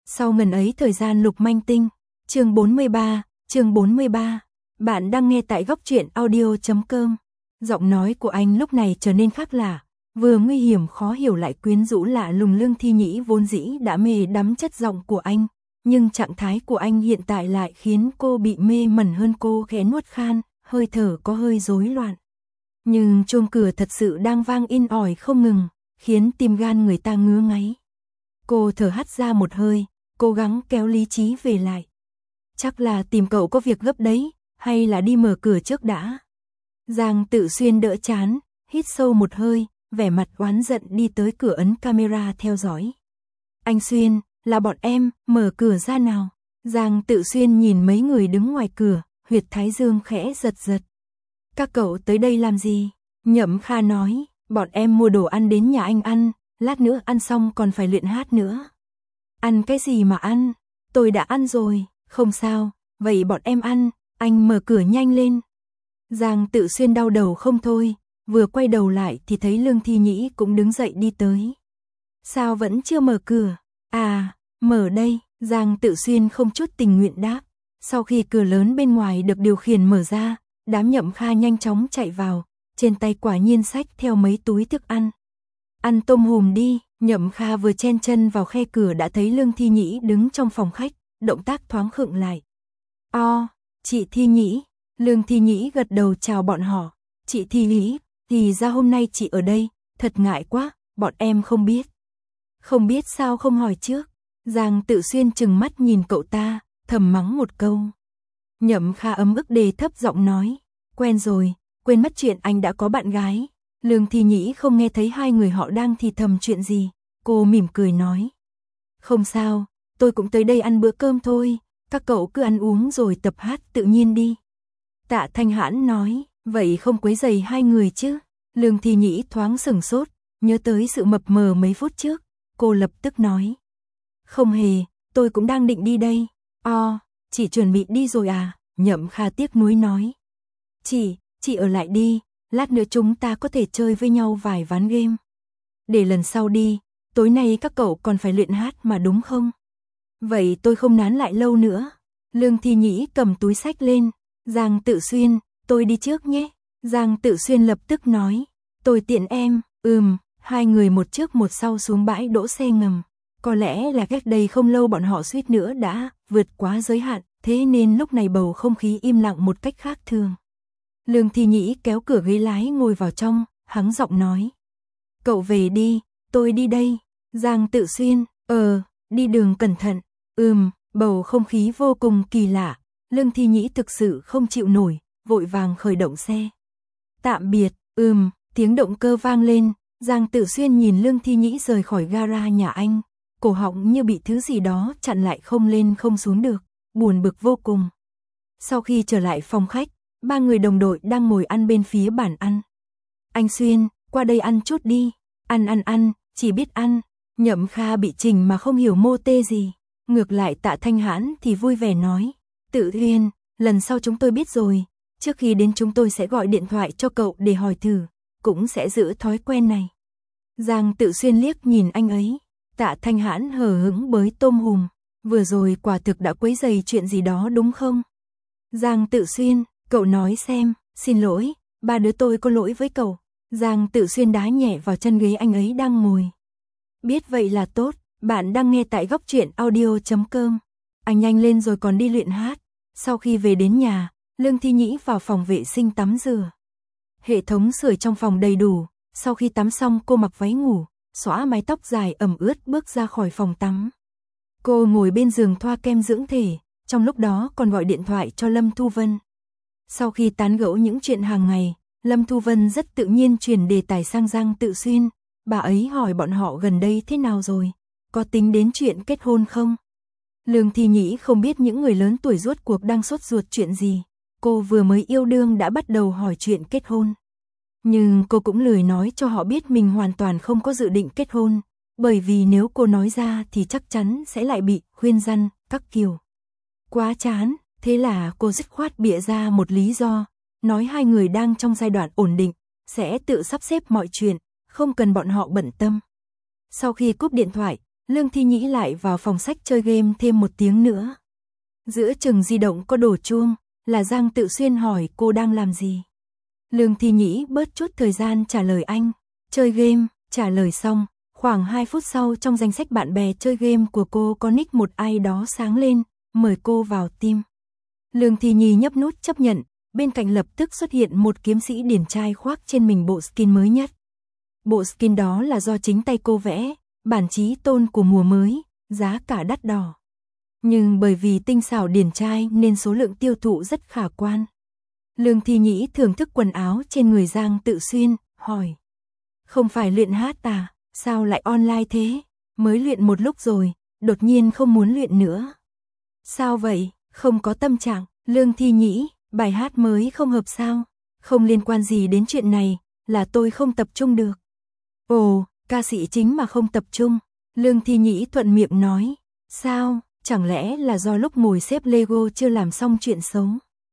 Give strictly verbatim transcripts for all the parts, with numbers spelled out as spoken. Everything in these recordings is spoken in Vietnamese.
Sau ngần ấy thời gian Lục Manh Tinh, chương bốn mươi ba, chương bốn mươi ba, bạn đang nghe tại góc truyện audio chấm com. Giọng nói của anh lúc này trở nên khác lạ, vừa nguy hiểm khó hiểu lại quyến rũ lạ lùng. Lương Thi Nhĩ vốn dĩ đã mê đắm chất giọng của anh, nhưng trạng thái của anh hiện tại lại khiến cô bị mê mẩn hơn. Cô khẽ nuốt khan, hơi thở có hơi rối loạn. Nhưng chuông cửa thật sự đang vang in ỏi không ngừng, khiến tim gan người ta ngứa ngáy. Cô thở hắt ra một hơi, cố gắng kéo lý trí về lại. Chắc là tìm cậu có việc gấp đấy, hay là đi mở cửa trước đã. Giang Tự Xuyên đỡ chán, hít sâu một hơi, vẻ mặt oán giận đi tới cửa ấn camera theo dõi. Anh Xuyên, là bọn em, mở cửa ra nào. Giang Tự Xuyên nhìn mấy người đứng ngoài cửa, huyệt thái dương khẽ giật giật. Các cậu tới đây làm gì? Nhậm Kha nói, bọn em mua đồ ăn đến nhà anh ăn, lát nữa ăn xong còn phải luyện hát nữa. Ăn cái gì mà ăn? Tôi đã ăn rồi, không sao, vậy bọn em ăn, anh mở cửa nhanh lên. Giang Tự Xuyên đau đầu không thôi, vừa quay đầu lại thì thấy Lương Thi Nhĩ cũng đứng dậy đi tới. Sao vẫn chưa mở cửa? À, mở đây, Giang Tự Xuyên không chút tình nguyện đáp. Sau khi cửa lớn bên ngoài được điều khiển mở ra, đám Nhậm Kha nhanh chóng chạy vào, trên tay quả nhiên xách theo mấy túi thức ăn. Ăn tôm hùm đi. Nhậm Kha vừa chen chân vào khe cửa đã thấy Lương Thi Nhĩ đứng trong phòng khách, động tác thoáng khựng lại. O, chị Thi Nhĩ. Lương Thi Nhĩ gật đầu chào bọn họ. Chị Thi Nhĩ, thì ra hôm nay chị ở đây, thật ngại quá, bọn em không biết. Không biết sao không hỏi trước. Giang Tự Xuyên trừng mắt nhìn cậu ta, thầm mắng một câu. Nhậm Kha ấm ức đề thấp giọng nói, quen rồi, quên mất chuyện anh đã có bạn gái. Lương Thi Nhĩ không nghe thấy hai người họ đang thì thầm chuyện gì, cô mỉm cười nói. Không sao, tôi cũng tới đây ăn bữa cơm thôi, các cậu cứ ăn uống rồi tập hát tự nhiên đi. Tạ Thanh Hãn nói, vậy không quấy rầy hai người chứ? Lương Thi Nhĩ thoáng sửng sốt, nhớ tới sự mập mờ mấy phút trước, cô lập tức nói. Không hề, tôi cũng đang định đi đây. O, chị chuẩn bị đi rồi à? Nhậm Kha tiếc nuối nói. Chị, chị ở lại đi. Lát nữa chúng ta có thể chơi với nhau vài ván game. Để lần sau đi, tối nay các cậu còn phải luyện hát mà đúng không? Vậy tôi không nán lại lâu nữa. Lương Thi Nhĩ cầm túi xách lên. Giang Tự Xuyên, tôi đi trước nhé. Giang Tự Xuyên lập tức nói. Tôi tiện em, ừm, hai người một trước một sau xuống bãi đỗ xe ngầm. Có lẽ là cách đây không lâu bọn họ suýt nữa đã vượt quá giới hạn, thế nên lúc này bầu không khí im lặng một cách khác thường. Lương Thi Nhĩ kéo cửa ghế lái ngồi vào trong, hắng giọng nói. Cậu về đi, tôi đi đây. Giang Tự Xuyên, ờ, đi đường cẩn thận. Ừm, bầu không khí vô cùng kỳ lạ. Lương Thi Nhĩ thực sự không chịu nổi, vội vàng khởi động xe. Tạm biệt, ừm, tiếng động cơ vang lên. Giang Tự Xuyên nhìn Lương Thi Nhĩ rời khỏi gara nhà anh. Cổ họng như bị thứ gì đó chặn lại không lên không xuống được, buồn bực vô cùng. Sau khi trở lại phòng khách, ba người đồng đội đang ngồi ăn bên phía bàn ăn. Anh Xuyên, qua đây ăn chút đi. Ăn ăn ăn, chỉ biết ăn. Nhậm Kha bị Trình mà không hiểu mô tê gì. Ngược lại Tạ Thanh Hãn thì vui vẻ nói. Tự Huyên, lần sau chúng tôi biết rồi. Trước khi đến chúng tôi sẽ gọi điện thoại cho cậu để hỏi thử. Cũng sẽ giữ thói quen này. Giang Tự Xuyên liếc nhìn anh ấy. Tạ Thanh Hãn hờ hững bới tôm hùm. Vừa rồi quả thực đã quấy rầy chuyện gì đó đúng không? Giang Tự Xuyên, cậu nói xem, xin lỗi, ba đứa tôi có lỗi với cậu. Giang Tự Xuyên đá nhẹ vào chân ghế anh ấy đang ngồi. Biết vậy là tốt, bạn đang nghe tại góc truyện audio chấm com. Anh nhanh lên rồi còn đi luyện hát. Sau khi về đến nhà, Lương Thi Nhĩ vào phòng vệ sinh tắm rửa. Hệ thống sưởi trong phòng đầy đủ, sau khi tắm xong cô mặc váy ngủ, xõa mái tóc dài ẩm ướt bước ra khỏi phòng tắm. Cô ngồi bên giường thoa kem dưỡng thể, trong lúc đó còn gọi điện thoại cho Lâm Thu Vân. Sau khi tán gẫu những chuyện hàng ngày, Lâm Thu Vân rất tự nhiên chuyển đề tài sang Giang Tự Xuyên. Bà ấy hỏi bọn họ gần đây thế nào rồi, có tính đến chuyện kết hôn không? Lương Thi Nhĩ không biết những người lớn tuổi rốt cuộc đang sốt ruột chuyện gì. Cô vừa mới yêu đương đã bắt đầu hỏi chuyện kết hôn. Nhưng cô cũng lười nói cho họ biết mình hoàn toàn không có dự định kết hôn. Bởi vì nếu cô nói ra thì chắc chắn sẽ lại bị khuyên răn, các kiểu. Quá chán, thế là cô dứt khoát bịa ra một lý do. Nói hai người đang trong giai đoạn ổn định, sẽ tự sắp xếp mọi chuyện, không cần bọn họ bận tâm. Sau khi cúp điện thoại, Lương Thi Nhĩ lại vào phòng sách chơi game thêm một tiếng nữa. Giữa chừng di động có đổ chuông, là Giang Tự Xuyên hỏi cô đang làm gì. Lương Thi Nhĩ bớt chút thời gian trả lời anh, chơi game, trả lời xong, khoảng hai phút sau trong danh sách bạn bè chơi game của cô có nick một ai đó sáng lên, mời cô vào team. Lương Thi Nhĩ nhấp nút chấp nhận, bên cạnh lập tức xuất hiện một kiếm sĩ điển trai khoác trên mình bộ skin mới nhất. Bộ skin đó là do chính tay cô vẽ, bản chí tôn của mùa mới, giá cả đắt đỏ. Nhưng bởi vì tinh xảo điển trai nên số lượng tiêu thụ rất khả quan. Lương Thi Nhĩ thưởng thức quần áo trên người Giang Tự Xuyên, hỏi. Không phải luyện hát à, sao lại online thế? Mới luyện một lúc rồi, đột nhiên không muốn luyện nữa. Sao vậy, không có tâm trạng, Lương Thi Nhĩ, bài hát mới không hợp sao? Không liên quan gì đến chuyện này, là tôi không tập trung được. Ồ, ca sĩ chính mà không tập trung. Lương Thi Nhĩ thuận miệng nói. Sao, chẳng lẽ là do lúc ngồi xếp Lego chưa làm xong chuyện xấu?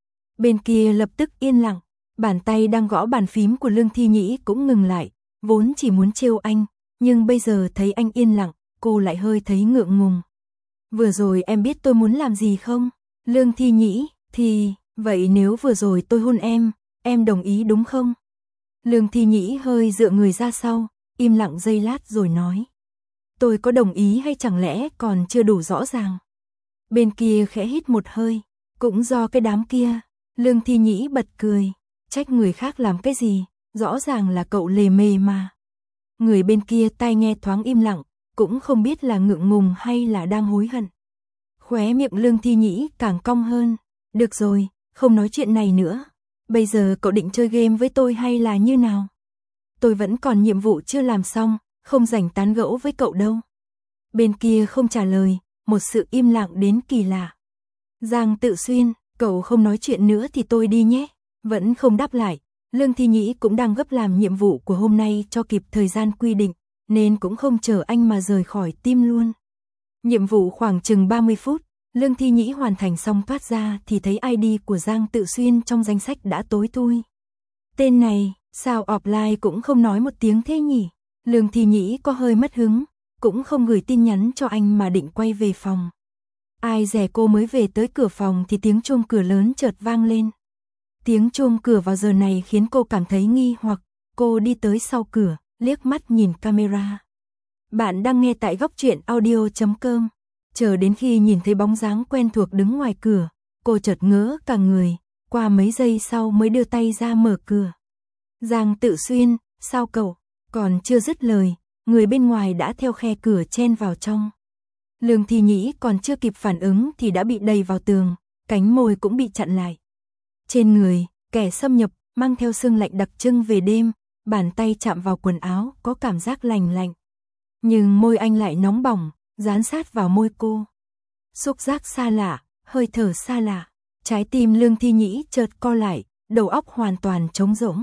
Bên kia lập tức yên lặng, bàn tay đang gõ bàn phím của Lương Thi Nhĩ cũng ngừng lại, vốn chỉ muốn trêu anh, nhưng bây giờ thấy anh yên lặng, cô lại hơi thấy ngượng ngùng. Vừa rồi em biết tôi muốn làm gì không? Lương Thi Nhĩ, thì, vậy nếu vừa rồi tôi hôn em, em đồng ý đúng không? Lương Thi Nhĩ hơi dựa người ra sau, im lặng giây lát rồi nói. Tôi có đồng ý hay chẳng lẽ còn chưa đủ rõ ràng? Bên kia khẽ hít một hơi, cũng do cái đám kia. Lương Thi Nhĩ bật cười, trách người khác làm cái gì, rõ ràng là cậu lề mề mà. Người bên kia tai nghe thoáng im lặng, cũng không biết là ngượng ngùng hay là đang hối hận. Khóe miệng Lương Thi Nhĩ càng cong hơn, được rồi, không nói chuyện này nữa. Bây giờ cậu định chơi game với tôi hay là như nào? Tôi vẫn còn nhiệm vụ chưa làm xong, không rảnh tán gẫu với cậu đâu. Bên kia không trả lời, một sự im lặng đến kỳ lạ. Giang Tự Xuyên, cậu không nói chuyện nữa thì tôi đi nhé. Vẫn không đáp lại, Lương Thi Nhĩ cũng đang gấp làm nhiệm vụ của hôm nay cho kịp thời gian quy định, nên cũng không chờ anh mà rời khỏi team luôn. Nhiệm vụ khoảng chừng ba mươi phút, Lương Thi Nhĩ hoàn thành xong thoát ra thì thấy i đê của Giang Tự Xuyên trong danh sách đã tối thui. Tên này, sao offline cũng không nói một tiếng thế nhỉ? Lương Thi Nhĩ có hơi mất hứng, cũng không gửi tin nhắn cho anh mà định quay về phòng. Ai dè cô mới về tới cửa phòng thì tiếng chuông cửa lớn chợt vang lên. Tiếng chuông cửa vào giờ này khiến cô cảm thấy nghi hoặc, cô đi tới sau cửa, liếc mắt nhìn camera. Bạn đang nghe tại góc truyện audio chấm com. Chờ đến khi nhìn thấy bóng dáng quen thuộc đứng ngoài cửa, cô chợt ngỡ cả người, qua mấy giây sau mới đưa tay ra mở cửa. Giang Tự Xuyên, sao cậu? Còn chưa dứt lời, người bên ngoài đã theo khe cửa chen vào trong. Lương Thi Nhĩ còn chưa kịp phản ứng thì đã bị đẩy vào tường, cánh môi cũng bị chặn lại. Trên người, kẻ xâm nhập, mang theo sương lạnh đặc trưng về đêm, bàn tay chạm vào quần áo có cảm giác lành lạnh. Nhưng môi anh lại nóng bỏng, dán sát vào môi cô. Xúc giác xa lạ, hơi thở xa lạ, trái tim Lương Thi Nhĩ chợt co lại, đầu óc hoàn toàn trống rỗng.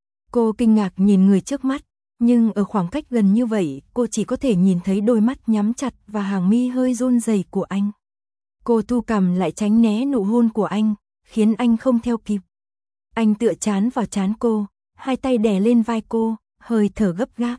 Cô kinh ngạc nhìn người trước mắt, nhưng ở khoảng cách gần như vậy, cô chỉ có thể nhìn thấy đôi mắt nhắm chặt và hàng mi hơi run rẩy của anh. Cô thu cằm lại tránh né nụ hôn của anh, khiến anh không theo kịp. Anh tựa trán vào trán cô, hai tay đè lên vai cô, hơi thở gấp gáp.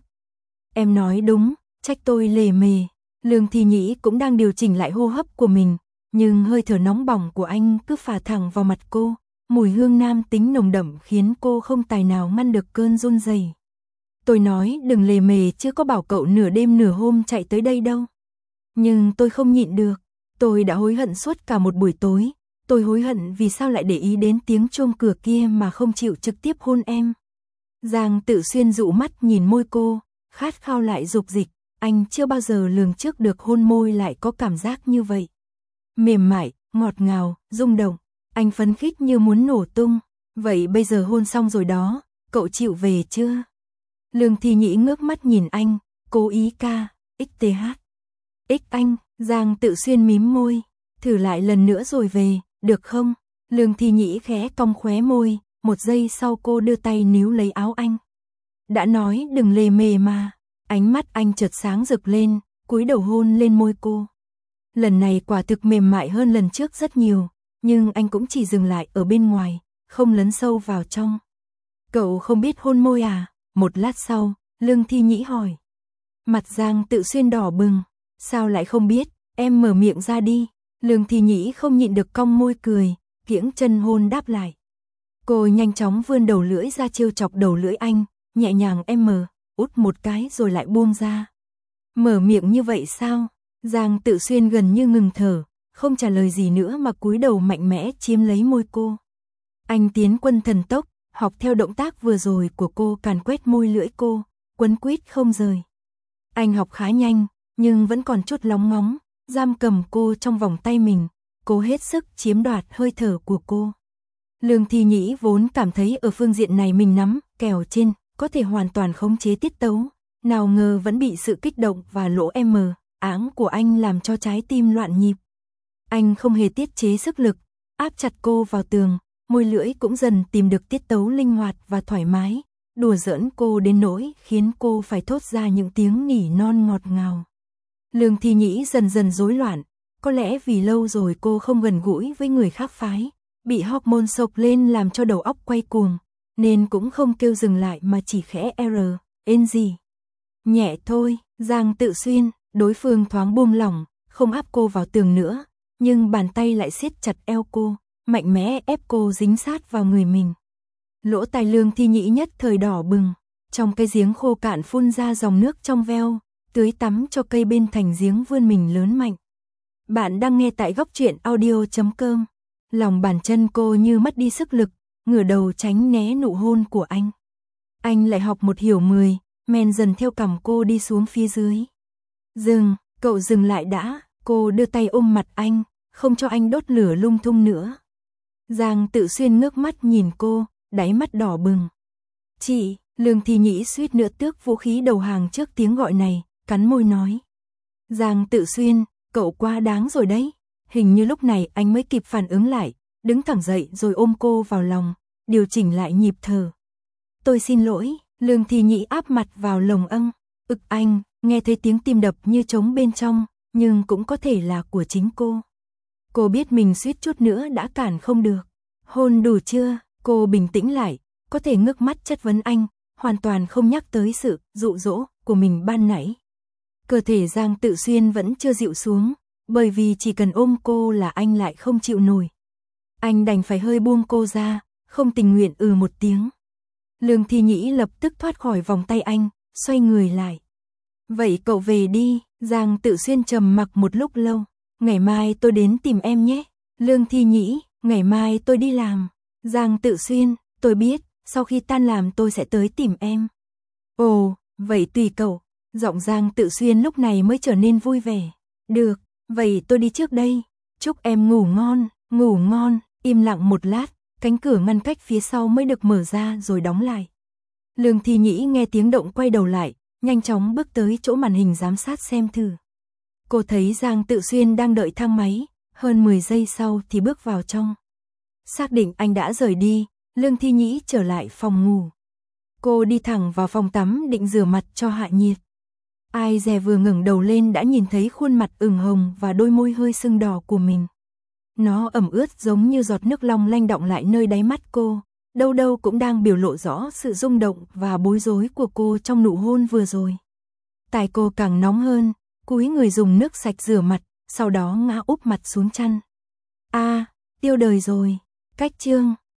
Em nói đúng, trách tôi lề mề. Lương Thi Nhĩ cũng đang điều chỉnh lại hô hấp của mình, nhưng hơi thở nóng bỏng của anh cứ phả thẳng vào mặt cô, mùi hương nam tính nồng đậm khiến cô không tài nào ngăn được cơn run rẩy. Tôi nói đừng lề mề chứ có bảo cậu nửa đêm nửa hôm chạy tới đây đâu. Nhưng tôi không nhịn được, tôi đã hối hận suốt cả một buổi tối, tôi hối hận vì sao lại để ý đến tiếng chuông cửa kia mà không chịu trực tiếp hôn em. Giang Tự Xuyên dụ mắt nhìn môi cô, khát khao lại dục dịch, anh chưa bao giờ lường trước được hôn môi lại có cảm giác như vậy. Mềm mại, ngọt ngào, rung động, anh phấn khích như muốn nổ tung. Vậy bây giờ hôn xong rồi đó, cậu chịu về chưa? Lương Thi Nhĩ ngước mắt nhìn anh, cố ý ca, ích tê hát. Ích anh, Giang Tự Xuyên mím môi, thử lại lần nữa rồi về, được không? Lương Thi Nhĩ khẽ cong khóe môi, một giây sau cô đưa tay níu lấy áo anh. Đã nói đừng lề mề mà. Ánh mắt anh chợt sáng rực lên, cúi đầu hôn lên môi cô. Lần này quả thực mềm mại hơn lần trước rất nhiều, nhưng anh cũng chỉ dừng lại ở bên ngoài, không lấn sâu vào trong. Cậu không biết hôn môi à? Một lát sau, Lương Thi Nhĩ hỏi. Mặt Giang Tự Xuyên đỏ bừng, Sao lại không biết, em mở miệng ra đi. Lương Thi Nhĩ không nhịn được cong môi cười, kiễng chân hôn đáp lại. Cô nhanh chóng vươn đầu lưỡi ra trêu chọc đầu lưỡi anh, nhẹ nhàng em mở, út một cái rồi lại buông ra. Mở miệng như vậy sao? Giang Tự Xuyên gần như ngừng thở, không trả lời gì nữa mà cúi đầu mạnh mẽ chiếm lấy môi cô. Anh tiến quân thần tốc, học theo động tác vừa rồi của cô, càn quét môi lưỡi cô, quấn quýt không rời. Anh học khá nhanh, nhưng vẫn còn chút lóng ngóng, giam cầm cô trong vòng tay mình, cố hết sức chiếm đoạt hơi thở của cô. Lương Thi Nhĩ vốn cảm thấy ở phương diện này mình nắm kèo trên, có thể hoàn toàn khống chế tiết tấu, nào ngờ vẫn bị sự kích động và lỗ M áng của anh làm cho trái tim loạn nhịp. Anh không hề tiết chế sức lực, áp chặt cô vào tường, môi lưỡi cũng dần tìm được tiết tấu linh hoạt và thoải mái, đùa giỡn cô đến nỗi khiến cô phải thốt ra những tiếng nỉ non ngọt ngào. Lương Thi Nhĩ dần dần rối loạn, có lẽ vì lâu rồi cô không gần gũi với người khác phái, bị hormone sộc lên làm cho đầu óc quay cuồng, nên cũng không kêu dừng lại mà chỉ khẽ R, ên gì. Nhẹ thôi, Giang Tự Xuyên, đối phương thoáng buông lỏng, không áp cô vào tường nữa, nhưng bàn tay lại siết chặt eo cô, mạnh mẽ ép cô dính sát vào người mình. Lỗ tai Lương Thi Nhĩ nhất thời đỏ bừng, trong cái giếng khô cạn phun ra dòng nước trong veo, tưới tắm cho cây bên thành giếng vươn mình lớn mạnh. Bạn đang nghe tại góc truyện audio chấm com. Lòng bàn chân cô như mất đi sức lực, ngửa đầu tránh né nụ hôn của anh. Anh lại học một hiểu mười, men dần theo cằm cô đi xuống phía dưới. Dừng, cậu dừng lại đã, cô đưa tay ôm mặt anh, không cho anh đốt lửa lung tung nữa. Giang Tự Xuyên ngước mắt nhìn cô, đáy mắt đỏ bừng. Chị, Lương Thi Nhĩ suýt nữa tước vũ khí đầu hàng trước tiếng gọi này, cắn môi nói. Giang Tự Xuyên, cậu quá đáng rồi đấy. Hình như lúc này anh mới kịp phản ứng lại, đứng thẳng dậy rồi ôm cô vào lòng, điều chỉnh lại nhịp thở. Tôi xin lỗi, Lương Thi Nhĩ áp mặt vào lồng âng. Ực anh, nghe thấy tiếng tim đập như trống bên trong, nhưng cũng có thể là của chính cô. Cô biết mình suýt chút nữa đã cản không được. Hôn đủ chưa? Cô bình tĩnh lại, có thể ngước mắt chất vấn anh, hoàn toàn không nhắc tới sự dụ dỗ của mình ban nãy. Cơ thể Giang Tự Xuyên vẫn chưa dịu xuống, bởi vì chỉ cần ôm cô là anh lại không chịu nổi. Anh đành phải hơi buông cô ra, không tình nguyện ừ một tiếng. Lương Thi Nhĩ lập tức thoát khỏi vòng tay anh, xoay người lại. Vậy cậu về đi, Giang Tự Xuyên trầm mặc một lúc lâu. Ngày mai tôi đến tìm em nhé. Lương Thi Nhĩ, ngày mai tôi đi làm. Giang Tự Xuyên, tôi biết, sau khi tan làm tôi sẽ tới tìm em. Ồ, vậy tùy cậu. Giọng Giang Tự Xuyên lúc này mới trở nên vui vẻ. Được, vậy tôi đi trước đây. Chúc em ngủ ngon, ngủ ngon. Im lặng một lát, cánh cửa ngăn cách phía sau mới được mở ra rồi đóng lại. Lương Thi Nhĩ nghe tiếng động quay đầu lại, nhanh chóng bước tới chỗ màn hình giám sát xem thử. Cô thấy Giang Tự Xuyên đang đợi thang máy, hơn mười giây sau thì bước vào trong. Xác định anh đã rời đi, Lương Thi Nhĩ trở lại phòng ngủ. Cô đi thẳng vào phòng tắm định rửa mặt cho hạ nhiệt. Ai dè vừa ngẩng đầu lên đã nhìn thấy khuôn mặt ửng hồng và đôi môi hơi sưng đỏ của mình. Nó ẩm ướt giống như giọt nước long lanh đọng lại nơi đáy mắt cô, đâu đâu cũng đang biểu lộ rõ sự rung động và bối rối của cô trong nụ hôn vừa rồi. Tai cô càng nóng hơn, cúi người dùng nước sạch rửa mặt, sau đó ngã úp mặt xuống chăn. A, tiêu đời rồi. Cách chương